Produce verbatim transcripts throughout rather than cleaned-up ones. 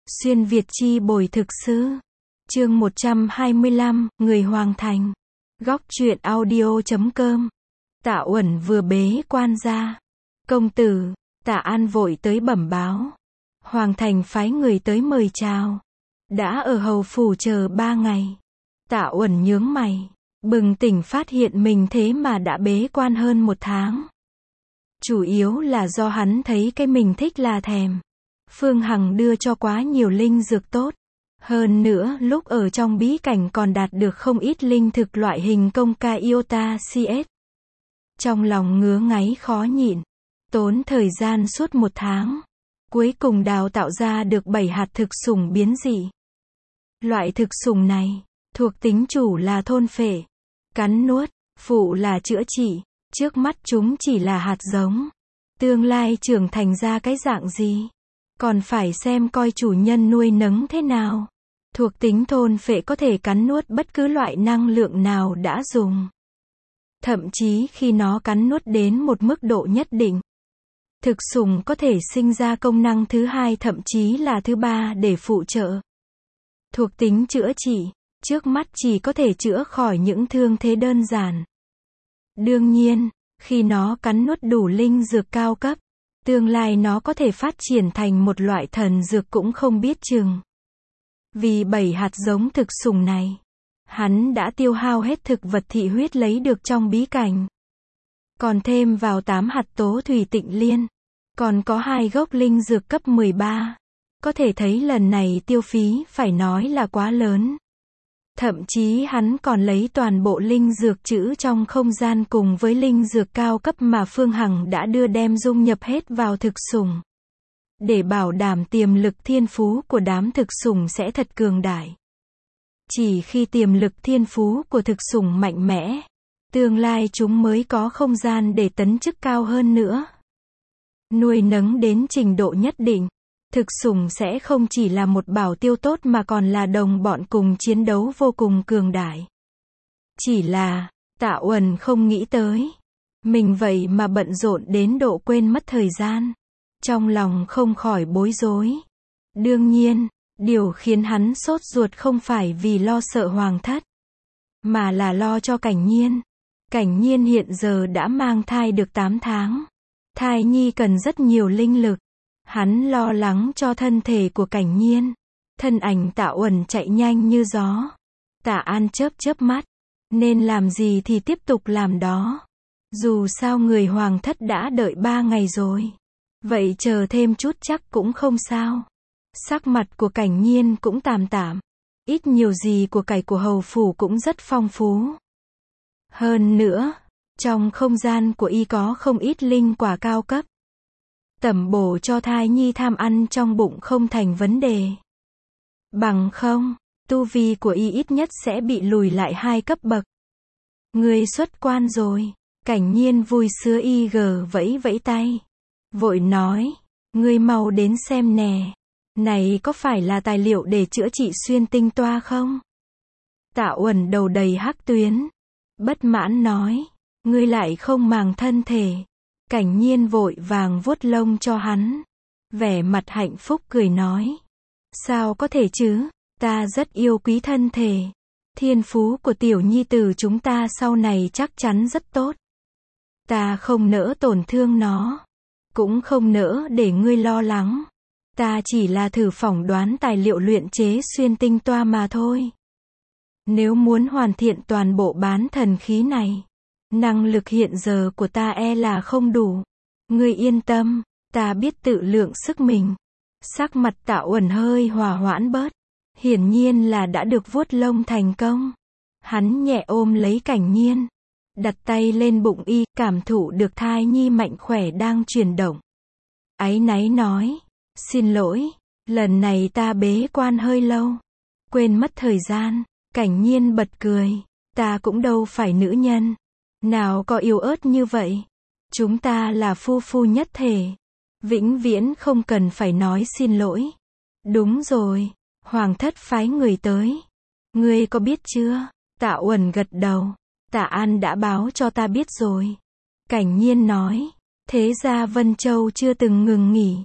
Xuyên Việt chi bồi thực sư. Chương một trăm hai mươi lăm, Người Hoàng Thành. Góc truyện audio chấm com. Tạ Uẩn vừa bế quan ra. Công tử, Tạ An vội tới bẩm báo. Hoàng Thành phái người tới mời chào. Đã ở hầu phủ chờ ba ngày. Tạ Uẩn nhướng mày, bừng tỉnh phát hiện mình thế mà đã bế quan hơn một tháng. Chủ yếu là do hắn thấy cái mình thích là thèm. Phương Hằng đưa cho quá nhiều linh dược tốt. Hơn nữa, lúc ở trong bí cảnh còn đạt được không ít linh thực loại hình công ca iota xê ét. Trong lòng ngứa ngáy khó nhịn. Tốn thời gian suốt một tháng. Cuối cùng đào tạo ra được bảy hạt thực sủng biến dị. Loại thực sủng này, thuộc tính chủ là thôn phệ, cắn nuốt, phụ là chữa trị. Trước mắt chúng chỉ là hạt giống. Tương lai trưởng thành ra cái dạng gì? Còn phải xem coi chủ nhân nuôi nấng thế nào. Thuộc tính thôn phệ có thể cắn nuốt bất cứ loại năng lượng nào đã dùng. Thậm chí khi nó cắn nuốt đến một mức độ nhất định. Thực sủng có thể sinh ra công năng thứ hai thậm chí là thứ ba để phụ trợ. Thuộc tính chữa trị, trước mắt chỉ có thể chữa khỏi những thương thế đơn giản. Đương nhiên, khi nó cắn nuốt đủ linh dược cao cấp, tương lai nó có thể phát triển thành một loại thần dược cũng không biết chừng. Vì bảy hạt giống thực sủng này, hắn đã tiêu hao hết thực vật thị huyết lấy được trong bí cảnh. Còn thêm vào tám hạt tố thủy tịnh liên, còn có hai gốc linh dược cấp mười ba. Có thể thấy lần này tiêu phí phải nói là quá lớn. Thậm chí hắn còn lấy toàn bộ linh dược trữ trong không gian cùng với linh dược cao cấp mà Phương Hằng đã đưa đem dung nhập hết vào thực sủng. Để bảo đảm tiềm lực thiên phú của đám thực sủng sẽ thật cường đại. Chỉ khi tiềm lực thiên phú của thực sủng mạnh mẽ, tương lai chúng mới có không gian để tấn chức cao hơn nữa. Nuôi nấng đến trình độ nhất định, thực sủng sẽ không chỉ là một bảo tiêu tốt mà còn là đồng bọn cùng chiến đấu vô cùng cường đại. Chỉ là, Tạ Uẩn không nghĩ tới. Mình vậy mà bận rộn đến độ quên mất thời gian. Trong lòng không khỏi bối rối. Đương nhiên, điều khiến hắn sốt ruột không phải vì lo sợ hoàng thất, mà là lo cho Cảnh Nhiên. Cảnh Nhiên hiện giờ đã mang thai được tám tháng. Thai nhi cần rất nhiều linh lực. Hắn lo lắng cho thân thể của Cảnh Nhiên. Thân ảnh Tạ Uẩn chạy nhanh như gió. Tạ An chớp chớp mắt. Nên làm gì thì tiếp tục làm đó. Dù sao người hoàng thất đã đợi ba ngày rồi. Vậy chờ thêm chút chắc cũng không sao. Sắc mặt của Cảnh Nhiên cũng tạm tạm. Ít nhiều gì của cải của hầu phủ cũng rất phong phú. Hơn nữa, trong không gian của y có không ít linh quả cao cấp. Tẩm bổ cho thai nhi tham ăn trong bụng không thành vấn đề. Bằng không, tu vi của y ít nhất sẽ bị lùi lại hai cấp bậc. Người xuất quan rồi. Cảnh Nhiên vui sướng y gờ vẫy vẫy tay. Vội nói, ngươi mau đến xem nè. Này có phải là tài liệu để chữa trị xuyên tinh toa không? Tạ Uẩn đầu đầy hắc tuyến. Bất mãn nói, ngươi lại không màng thân thể. Cảnh Nhiên vội vàng vuốt lông cho hắn. Vẻ mặt hạnh phúc cười nói. Sao có thể chứ, ta rất yêu quý thân thể. Thiên phú của tiểu nhi tử chúng ta sau này chắc chắn rất tốt. Ta không nỡ tổn thương nó. Cũng không nỡ để ngươi lo lắng. Ta chỉ là thử phỏng đoán tài liệu luyện chế xuyên tinh toa mà thôi. Nếu muốn hoàn thiện toàn bộ bán thần khí này, năng lực hiện giờ của ta e là không đủ. Ngươi yên tâm, ta biết tự lượng sức mình. Sắc mặt Tạ Uẩn hơi hòa hoãn bớt. Hiển nhiên là đã được vuốt lông thành công. Hắn nhẹ ôm lấy Cảnh Nhiên. Đặt tay lên bụng y, cảm thụ được thai nhi mạnh khỏe đang chuyển động. Áy náy nói, xin lỗi, lần này ta bế quan hơi lâu. Quên mất thời gian. Cảnh Nhiên bật cười. Ta cũng đâu phải nữ nhân. Nào có yếu ớt như vậy. Chúng ta là phu phu nhất thể. Vĩnh viễn không cần phải nói xin lỗi. Đúng rồi, hoàng thất phái người tới. Ngươi có biết chưa? Tạ Uẩn gật đầu. Tạ An đã báo cho ta biết rồi. Cảnh Nhiên nói. Thế ra Vân Châu chưa từng ngừng nghỉ.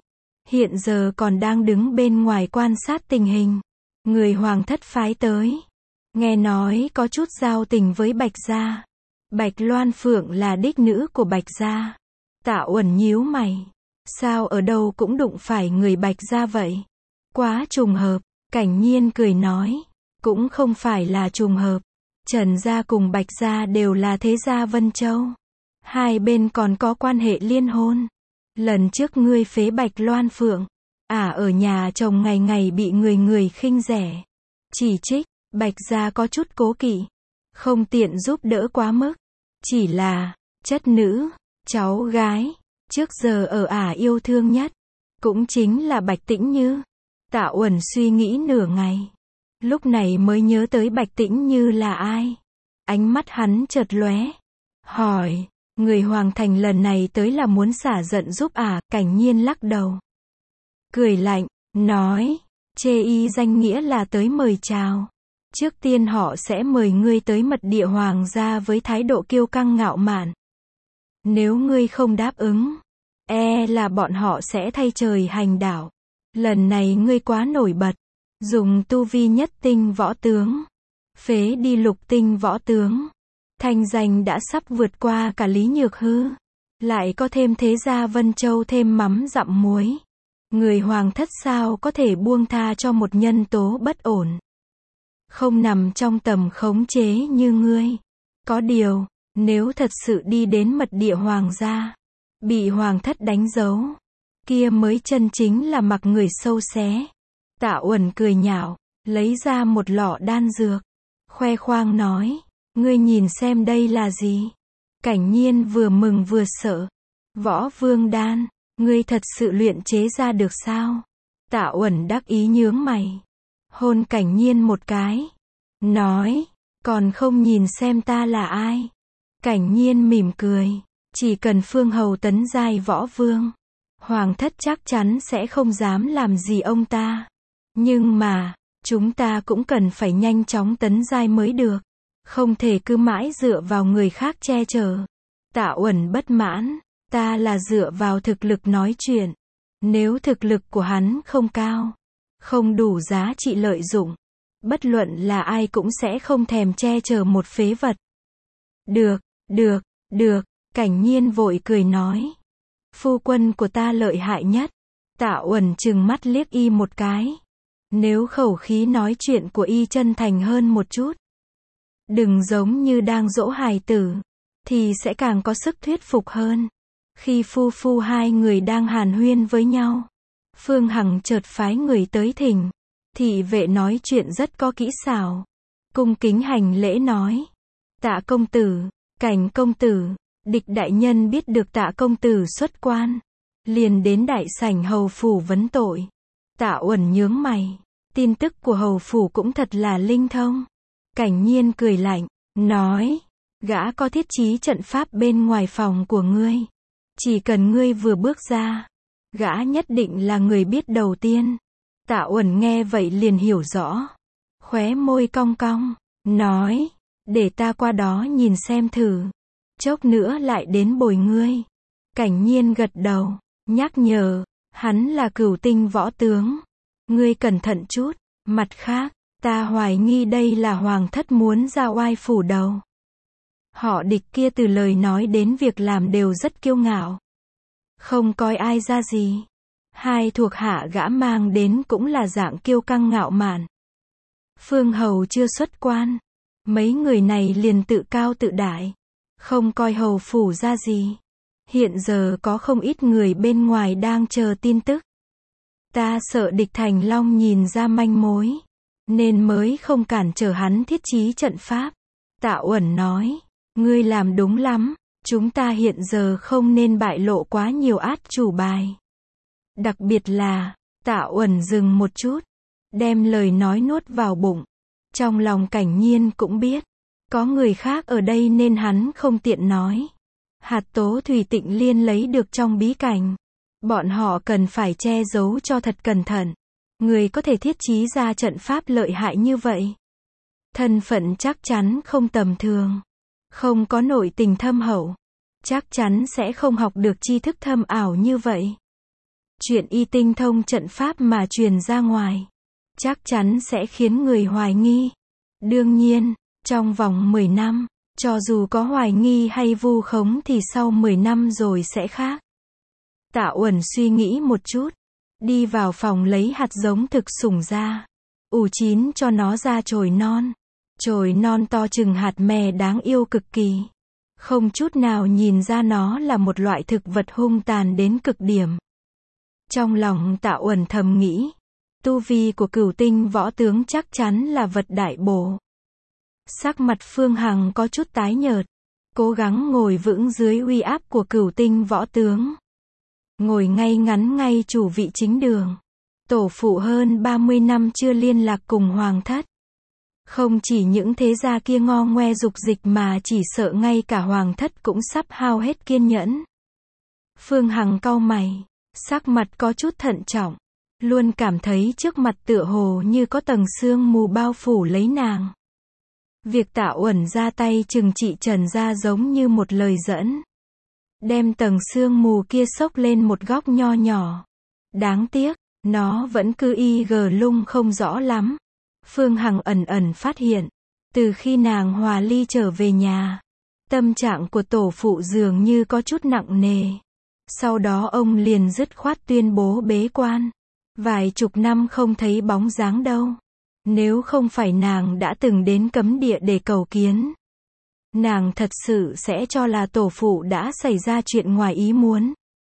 hiện giờ còn đang đứng bên ngoài quan sát tình hình. Người hoàng thất phái tới. Nghe nói có chút giao tình với Bạch gia. Bạch Loan Phượng là đích nữ của Bạch gia. Tạ Uẩn nhíu mày. Sao ở đâu cũng đụng phải người Bạch gia vậy? Quá trùng hợp. Cảnh Nhiên cười nói. Cũng không phải là trùng hợp. Trần gia cùng Bạch gia đều là thế gia Vân Châu. Hai bên còn có quan hệ liên hôn. Lần trước ngươi phế Bạch Loan Phượng. Ả à, ở nhà chồng ngày ngày bị người người khinh rẻ. Chỉ trích. Bạch gia có chút cố kỵ. Không tiện giúp đỡ quá mức. Chỉ là, chất nữ, cháu gái, trước giờ ở Ả yêu thương nhất. Cũng chính là Bạch Tĩnh Như. Tạ Uẩn suy nghĩ nửa ngày. Lúc này mới nhớ tới Bạch Tĩnh Như là ai. Ánh mắt hắn chợt lóe. Hỏi, người Hoàng Thành lần này tới là muốn xả giận giúp Ả. Cảnh Nhiên lắc đầu. Cười lạnh, nói, chê y danh nghĩa là tới mời chào. Trước tiên họ sẽ mời ngươi tới mật địa hoàng gia với thái độ kiêu căng ngạo mạn. Nếu ngươi không đáp ứng, e là bọn họ sẽ thay trời hành đảo. Lần này ngươi quá nổi bật, dùng tu vi nhất tinh võ tướng, phế đi lục tinh võ tướng. Thanh danh đã sắp vượt qua cả Lý Nhược Hư. Lại có thêm thế gia Vân Châu thêm mắm dặm muối. Người hoàng thất sao có thể buông tha cho một nhân tố bất ổn. Không nằm trong tầm khống chế như ngươi. Có điều, nếu thật sự đi đến mật địa hoàng gia, bị hoàng thất đánh dấu, kia mới chân chính là mặc người sâu xé. Tạ Uẩn cười nhạo, lấy ra một lọ đan dược, khoe khoang nói, ngươi nhìn xem đây là gì. Cảnh Nhiên vừa mừng vừa sợ. Võ Vương đan, ngươi thật sự luyện chế ra được sao? Tạ Uẩn đắc ý nhướng mày. Hôn Cảnh Nhiên một cái. Nói, còn không nhìn xem ta là ai. Cảnh Nhiên mỉm cười. Chỉ cần Phương Hầu tấn giai võ vương, hoàng thất chắc chắn sẽ không dám làm gì ông ta. Nhưng mà, chúng ta cũng cần phải nhanh chóng tấn giai mới được. Không thể cứ mãi dựa vào người khác che chở. Tạ Uẩn bất mãn. Ta là dựa vào thực lực nói chuyện. Nếu thực lực của hắn không cao, không đủ giá trị lợi dụng, bất luận là ai cũng sẽ không thèm che chở một phế vật. Được, được, được, Cảnh Nhiên vội cười nói. Phu quân của ta lợi hại nhất. Tạ Uẩn trừng mắt liếc y một cái. Nếu khẩu khí nói chuyện của y chân thành hơn một chút, đừng giống như đang dỗ hài tử, thì sẽ càng có sức thuyết phục hơn. Khi phu phu hai người đang hàn huyên với nhau, Phương Hằng chợt phái người tới thỉnh. Thị vệ nói chuyện rất có kỹ xảo. Cung kính hành lễ nói. Tạ công tử, Cảnh công tử, Địch đại nhân biết được Tạ công tử xuất quan, liền đến đại sảnh hầu phủ vấn tội. Tạ Uẩn nhướng mày. Tin tức của hầu phủ cũng thật là linh thông. Cảnh Nhiên cười lạnh, nói, gã có thiết trí trận pháp bên ngoài phòng của ngươi. Chỉ cần ngươi vừa bước ra, gã nhất định là người biết đầu tiên. Tạ Uẩn nghe vậy liền hiểu rõ. Khóe môi cong cong, nói, để ta qua đó nhìn xem thử. Chốc nữa lại đến bồi ngươi. Cảnh Nhiên gật đầu, nhắc nhở, hắn là cửu tinh võ tướng. Ngươi cẩn thận chút. Mặt khác, ta hoài nghi đây là hoàng thất muốn ra oai phủ đầu. Họ Địch kia từ lời nói đến việc làm đều rất kiêu ngạo, không coi ai ra gì. Hai thuộc hạ gã mang đến cũng là dạng kiêu căng ngạo mạn. Phương Hầu chưa xuất quan, mấy người này liền tự cao tự đại, không coi hầu phủ ra gì. Hiện giờ có không ít người bên ngoài đang chờ tin tức. Ta sợ Địch Thành Long nhìn ra manh mối, nên mới không cản trở hắn thiết trí trận pháp. Tạ Uẩn nói, ngươi làm đúng lắm, chúng ta hiện giờ không nên bại lộ quá nhiều át chủ bài. Đặc biệt là, Tạ Uẩn dừng một chút, đem lời nói nuốt vào bụng. Trong lòng Cảnh Nhiên cũng biết, có người khác ở đây nên hắn không tiện nói. Hạt tố thủy tịnh liên lấy được trong bí cảnh. Bọn họ cần phải che giấu cho thật cẩn thận. Người có thể thiết trí ra trận pháp lợi hại như vậy, thân phận chắc chắn không tầm thường. Không có nội tình thâm hậu, chắc chắn sẽ không học được tri thức thâm ảo như vậy. Chuyện y tinh thông trận pháp mà truyền ra ngoài, chắc chắn sẽ khiến người hoài nghi. Đương nhiên, trong vòng mười năm, cho dù có hoài nghi hay vu khống thì sau mười năm rồi sẽ khác. Tạ Uẩn suy nghĩ một chút, đi vào phòng lấy hạt giống thực sủng ra, ủ chín cho nó ra chồi non. Chồi non to chừng hạt mè đáng yêu cực kỳ. Không chút nào nhìn ra nó là một loại thực vật hung tàn đến cực điểm. Trong lòng Tạ Uẩn thầm nghĩ, tu vi của cửu tinh võ tướng chắc chắn là vật đại bổ. Sắc mặt Phương Hằng có chút tái nhợt, cố gắng ngồi vững dưới uy áp của cửu tinh võ tướng. Ngồi ngay ngắn ngay chủ vị chính đường. Tổ phụ hơn ba mươi năm chưa liên lạc cùng hoàng thất. Không chỉ những thế gia kia ngo ngoe dục dịch mà chỉ sợ ngay cả hoàng thất cũng sắp hao hết kiên nhẫn. Phương Hằng cau mày, sắc mặt có chút thận trọng, luôn cảm thấy trước mặt tựa hồ như có tầng sương mù bao phủ lấy nàng. Việc Tạ Uẩn ra tay trừng trị Trần gia giống như một lời dẫn. Đem tầng sương mù kia xốc lên một góc nho nhỏ. Đáng tiếc, nó vẫn cứ y gờ lung không rõ lắm. Phương Hằng ẩn ẩn phát hiện, từ khi nàng hòa ly trở về nhà, tâm trạng của tổ phụ dường như có chút nặng nề. Sau đó ông liền dứt khoát tuyên bố bế quan. Vài chục năm không thấy bóng dáng đâu. Nếu không phải nàng đã từng đến cấm địa để cầu kiến, nàng thật sự sẽ cho là tổ phụ đã xảy ra chuyện ngoài ý muốn.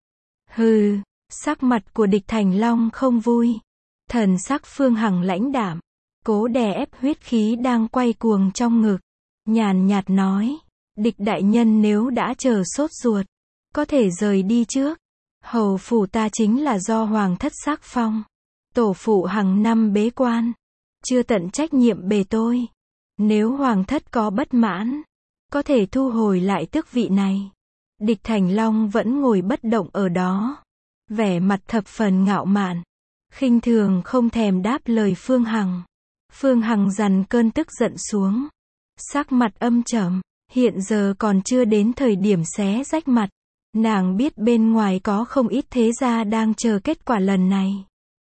Hừ, sắc mặt của Địch Thành Long không vui. Thần sắc Phương Hằng lãnh đạm, cố đè ép huyết khí đang quay cuồng trong ngực. Nhàn nhạt nói, Địch đại nhân nếu đã chờ sốt ruột, có thể rời đi trước. Hầu phủ ta chính là do hoàng thất sắc phong. Tổ phụ hàng năm bế quan, chưa tận trách nhiệm bề tôi. Nếu hoàng thất có bất mãn, có thể thu hồi lại tước vị này. Địch Thành Long vẫn ngồi bất động ở đó, vẻ mặt thập phần ngạo mạn, khinh thường không thèm đáp lời Phương Hằng. Phương Hằng dằn cơn tức giận xuống, sắc mặt âm trầm, hiện giờ còn chưa đến thời điểm xé rách mặt. Nàng biết bên ngoài có không ít thế gia đang chờ kết quả lần này.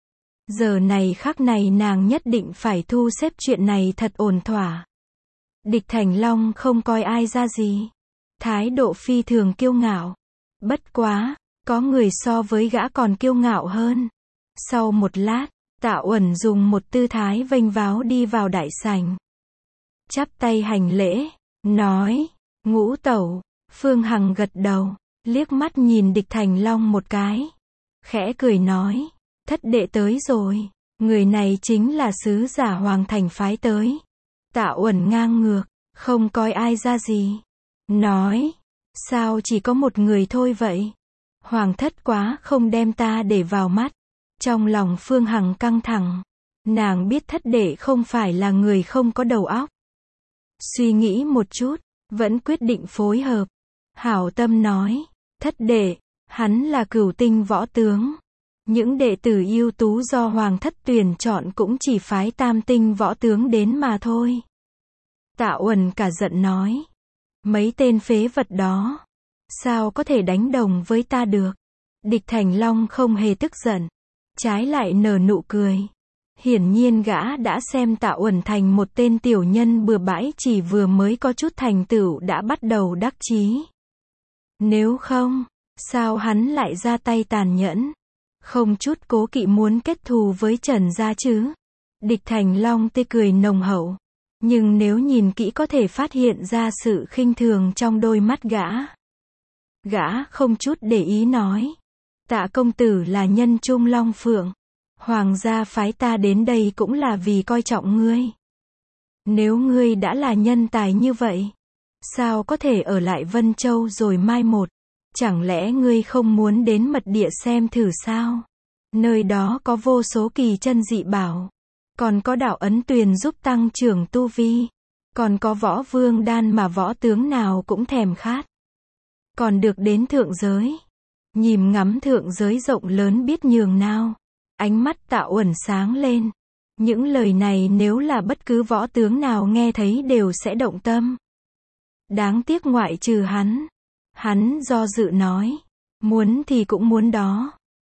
Giờ này khắc này nàng nhất định phải thu xếp chuyện này thật ổn thỏa. Địch Thành Long không coi ai ra gì, thái độ phi thường kiêu ngạo. Bất quá, có người so với gã còn kiêu ngạo hơn. Sau một lát, Tạ Uẩn dùng một tư thái vênh váo đi vào đại sảnh, chắp tay hành lễ, nói, Ngũ tẩu. Phương Hằng gật đầu, liếc mắt nhìn Địch Thành Long một cái, khẽ cười nói, thất đệ tới rồi. Người này chính là sứ giả hoàng thành phái tới. Tạ Uẩn ngang ngược, không coi ai ra gì, nói, sao chỉ có một người thôi vậy? Hoàng thất quá không đem ta để vào mắt. Trong lòng Phương Hằng căng thẳng, nàng biết thất đệ không phải là người không có đầu óc. Suy nghĩ một chút, vẫn quyết định phối hợp. Hảo tâm nói, thất đệ, hắn là cửu tinh võ tướng. Những đệ tử ưu tú do hoàng thất tuyển chọn cũng chỉ phái tam tinh võ tướng đến mà thôi. Tạ Uẩn cả giận nói, mấy tên phế vật đó, sao có thể đánh đồng với ta được? Địch Thành Long không hề tức giận, trái lại nở nụ cười. Hiển nhiên gã đã xem Tạ Uẩn thành một tên tiểu nhân bừa bãi chỉ vừa mới có chút thành tựu đã bắt đầu đắc chí. Nếu không, sao hắn lại ra tay tàn nhẫn, không chút cố kỵ muốn kết thù với Trần gia chứ? Địch Thành Long tươi cười nồng hậu, nhưng nếu nhìn kỹ có thể phát hiện ra sự khinh thường trong đôi mắt gã. Gã không chút để ý nói, Tạ công tử là nhân trung long phượng, hoàng gia phái ta đến đây cũng là vì coi trọng ngươi. Nếu ngươi đã là nhân tài như vậy, sao có thể ở lại Vân Châu rồi mai một? Chẳng lẽ ngươi không muốn đến mật địa xem thử sao? Nơi đó có vô số kỳ chân dị bảo, còn có đạo ấn tuyền giúp tăng trưởng tu vi, còn có võ vương đan mà võ tướng nào cũng thèm khát. Còn được đến thượng giới, nhìn ngắm thượng giới rộng lớn biết nhường nào. Ánh mắt Tạ Uẩn sáng lên. Những lời này nếu là bất cứ võ tướng nào nghe thấy đều sẽ động tâm. Đáng tiếc ngoại trừ hắn. Hắn do dự nói, muốn thì cũng muốn đó.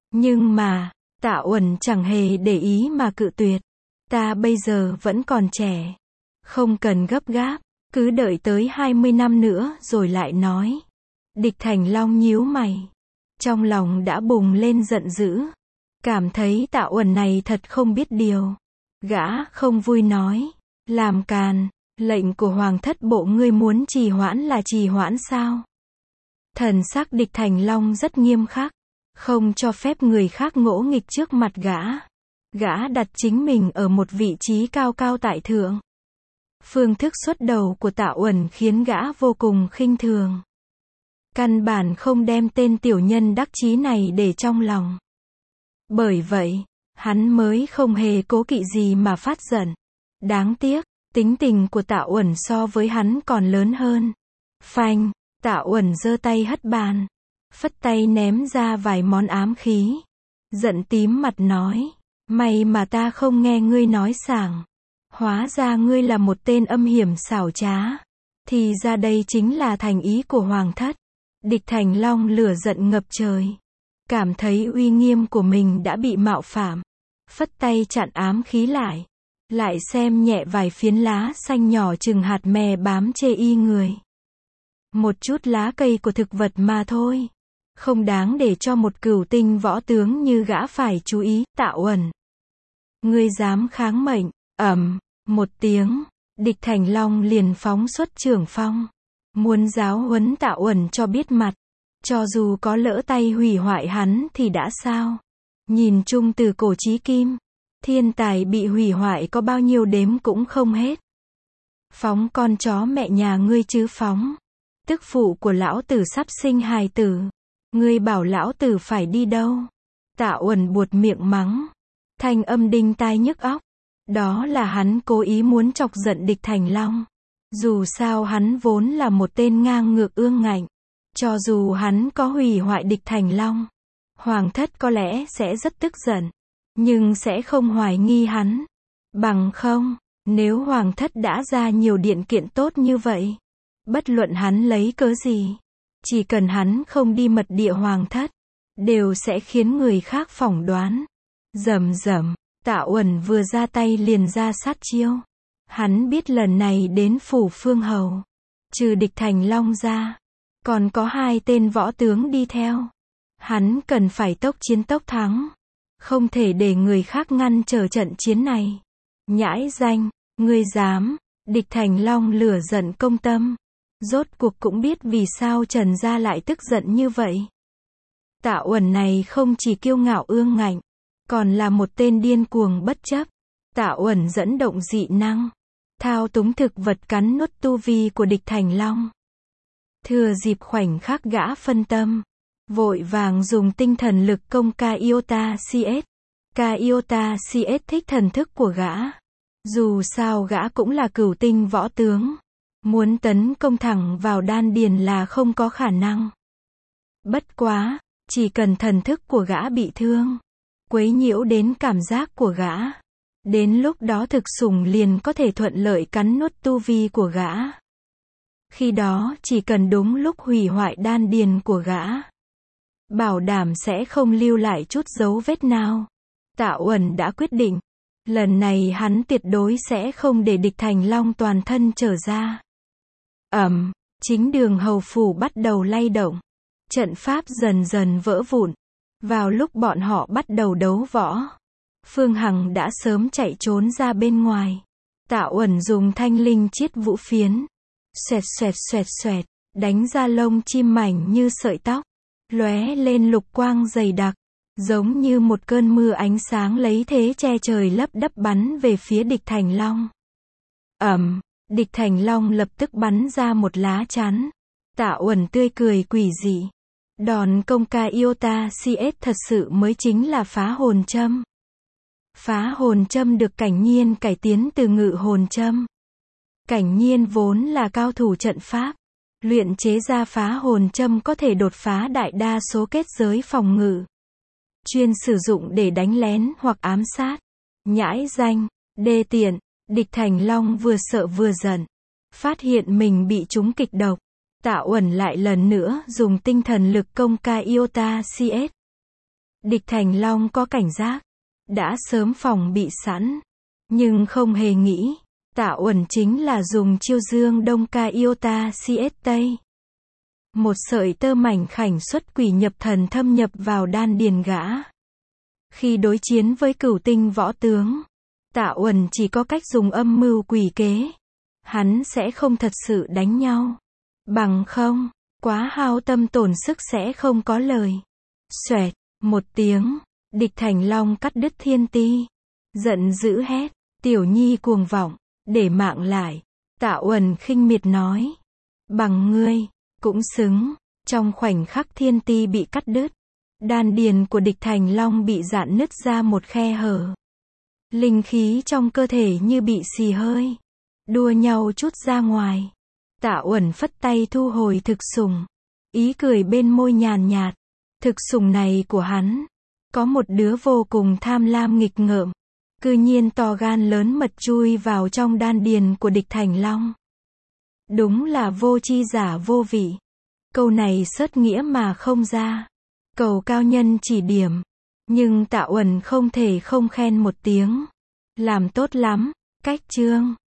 Nhưng mà, Tạ Uẩn chẳng hề để ý mà cự tuyệt. Ta bây giờ vẫn còn trẻ. Không cần gấp gáp, cứ đợi tới hai mươi năm nữa rồi lại nói. Địch Thành Long nhíu mày. Trong lòng đã bùng lên giận dữ. Cảm thấy Tạ Uẩn này thật không biết điều. Gã không vui nói. Làm càn, lệnh của Hoàng thất bộ ngươi muốn trì hoãn là trì hoãn sao? Thần sắc Địch Thành Long rất nghiêm khắc. Không cho phép người khác ngỗ nghịch trước mặt gã. Gã đặt chính mình ở một vị trí cao cao tại thượng. Phương thức xuất đầu của Tạ Uẩn khiến gã vô cùng khinh thường. Căn bản không đem tên tiểu nhân đắc chí này để trong lòng. Bởi vậy, hắn mới không hề cố kỵ gì mà phát giận. Đáng tiếc, tính tình của Tạ Uẩn so với hắn còn lớn hơn. Phanh, Tạ Uẩn giơ tay hất bàn. Phất tay ném ra vài món ám khí. Giận tím mặt nói. May mà ta không nghe ngươi nói sảng. Hóa ra ngươi là một tên âm hiểm xảo trá. Thì ra đây chính là thành ý của Hoàng thất. Địch Thành Long lửa giận ngập trời. Cảm thấy uy nghiêm của mình đã bị mạo phạm. Phất tay chặn ám khí lại. Lại xem nhẹ vài phiến lá xanh nhỏ chừng hạt mè bám chê y người. Một chút lá cây của thực vật mà thôi. Không đáng để cho một cửu tinh võ tướng như gã phải chú ý. Tạ Uẩn, ngươi dám kháng mệnh. Ầm, một tiếng, Địch Thành Long liền phóng xuất trưởng phong. Muốn giáo huấn Tạ Uẩn cho biết mặt. Cho dù có lỡ tay hủy hoại hắn thì đã sao? Nhìn chung từ cổ chí kim, thiên tài bị hủy hoại có bao nhiêu đếm cũng không hết. Phóng con chó mẹ nhà ngươi chứ phóng. Tức phụ của lão tử sắp sinh hài tử. Ngươi bảo lão tử phải đi đâu? Tạ Uẩn buột miệng mắng. Thanh âm đinh tai nhức óc. Đó là hắn cố ý muốn chọc giận Địch Thành Long. Dù sao hắn vốn là một tên ngang ngược ương ngạnh. Cho dù hắn có hủy hoại Địch Thành Long, Hoàng thất có lẽ sẽ rất tức giận. Nhưng sẽ không hoài nghi hắn. Bằng không, nếu Hoàng thất đã ra nhiều điện kiện tốt như vậy, bất luận hắn lấy cớ gì, chỉ cần hắn không đi mật địa Hoàng thất, đều sẽ khiến người khác phỏng đoán. Rầm rầm, Tạ Uẩn vừa ra tay liền ra sát chiêu. Hắn biết lần này đến phủ Phương Hầu, trừ Địch Thành Long ra, còn có hai tên võ tướng đi theo. Hắn cần phải tốc chiến tốc thắng. Không thể để người khác ngăn trở trận chiến này. Nhãi danh, ngươi dám. Địch Thành Long lửa giận công tâm. Rốt cuộc cũng biết vì sao Trần Gia lại tức giận như vậy. Tạ Uẩn này không chỉ kiêu ngạo ương ngạnh, còn là một tên điên cuồng bất chấp. Tạ Uẩn dẫn động dị năng, thao túng thực vật cắn nuốt tu vi của Địch Thành Long. Thừa dịp khoảnh khắc gã phân tâm, vội vàng dùng tinh thần lực công Kaiota xê ét. Kaiota xê ét thích thần thức của gã. Dù sao gã cũng là cửu tinh võ tướng. Muốn tấn công thẳng vào đan điền là không có khả năng. Bất quá, chỉ cần thần thức của gã bị thương, quấy nhiễu đến cảm giác của gã, đến lúc đó thực sủng liền có thể thuận lợi cắn nuốt tu vi của gã. Khi đó chỉ cần đúng lúc hủy hoại đan điền của gã, bảo đảm sẽ không lưu lại chút dấu vết nào. Tạ Uẩn đã quyết định, lần này hắn tuyệt đối sẽ không để Địch Thành Long toàn thân trở ra. Ầm, chính đường hầu phủ bắt đầu lay động. Trận pháp dần dần vỡ vụn. Vào lúc bọn họ bắt đầu đấu võ, Phương Hằng đã sớm chạy trốn ra bên ngoài. Tạ Uẩn dùng thanh linh chiết vũ phiến, xoẹt xoẹt xoẹt xoẹt, đánh ra lông chim mảnh như sợi tóc, lóe lên lục quang dày đặc, giống như một cơn mưa ánh sáng lấy thế che trời lấp đất bắn về phía Địch Thành Long. Ầm, Địch Thành Long lập tức bắn ra một lá chắn. Tạ Uẩn tươi cười quỷ dị. Đòn công Kaiota xê ét thật sự mới chính là phá hồn châm. Phá hồn châm được Cảnh Nhiên cải tiến từ ngự hồn châm. Cảnh Nhiên vốn là cao thủ trận pháp. Luyện chế ra phá hồn châm có thể đột phá đại đa số kết giới phòng ngự. Chuyên sử dụng để đánh lén hoặc ám sát. Nhãi danh, đê tiện. Địch Thành Long vừa sợ vừa giận. Phát hiện mình bị trúng kịch độc. Tạ Uẩn lại lần nữa dùng tinh thần lực công Kaiota xê ét. Địch Thành Long có cảnh giác, đã sớm phòng bị sẵn, nhưng không hề nghĩ, Tạ Uẩn chính là dùng chiêu dương đông ca iota cs tây. Một sợi tơ mảnh khảnh xuất quỷ nhập thần thâm nhập vào đan điền gã. Khi đối chiến với cửu tinh võ tướng, Tạ Uẩn chỉ có cách dùng âm mưu quỷ kế. Hắn sẽ không thật sự đánh nhau. Bằng không, quá hao tâm tổn sức sẽ không có lời. Xoẹt, một tiếng, Địch Thành Long cắt đứt thiên ti. Giận dữ hét, tiểu nhi cuồng vọng, để mạng lại. Tạ Uẩn khinh miệt nói. Bằng ngươi, cũng xứng. Trong khoảnh khắc thiên ti bị cắt đứt, đan điền của Địch Thành Long bị rạn nứt ra một khe hở. Linh khí trong cơ thể như bị xì hơi, đua nhau trút ra ngoài. Tạ Uẩn phất tay thu hồi thực sủng. Ý cười bên môi nhàn nhạt. Thực sủng này của hắn, có một đứa vô cùng tham lam nghịch ngợm, cư nhiên to gan lớn mật chui vào trong đan điền của Địch Thành Long. Đúng là vô tri giả vô vị. Câu này sớt nghĩa mà không ra. Cầu cao nhân chỉ điểm. Nhưng Tạ Uẩn không thể không khen một tiếng. Làm tốt lắm, cách chương.